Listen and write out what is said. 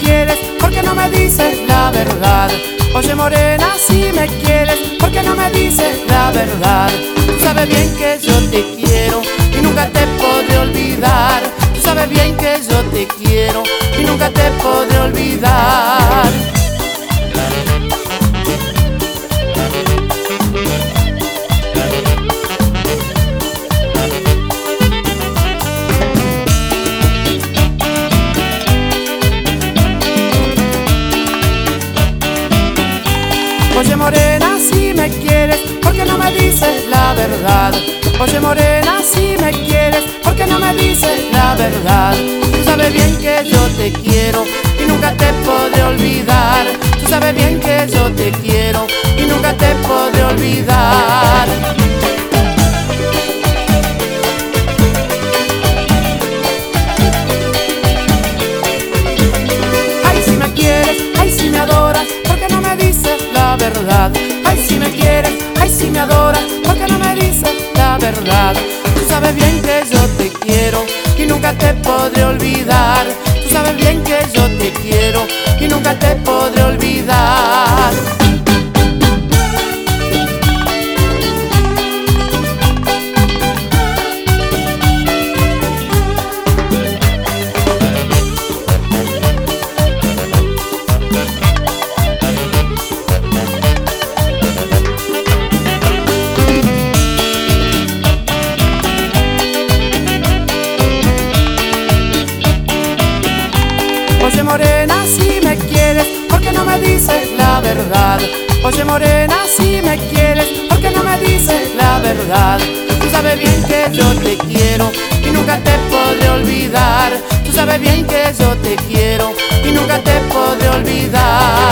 quieres, ¿por qué no me dices la verdad? Oye morena, si me quieres, ¿por qué no me dices la verdad? Tú sabes bien que yo te quiero y nunca te podré olvidar. Tú sabes bien que yo te quiero y nunca te podré olvidar. Oye morena, si me quieres, ¿por qué no me dices la verdad? Oye morena, si me quieres, ¿por qué no me dices la verdad? Tú sabes bien que yo te quiero y nunca te podré olvidar. Tú sabes bien que yo te quiero y nunca te podré olvidar. Ay, si me quieres, ay, si me adoras, ¿por qué no me dices la verdad? Ay, si me quieres, ay, si me adoras, ¿por qué no me dices la verdad? Tú sabes bien que yo te quiero y nunca te podré olvidar. Tú sabes bien que yo te quiero y nunca te podré olvidar. Oye morena, si me quieres, ¿por qué no me dices la verdad? Oye morena, si me quieres, ¿por qué no me dices la verdad? Tú sabes bien que yo te quiero y nunca te podré olvidar. Tú sabes bien que yo te quiero y nunca te podré olvidar.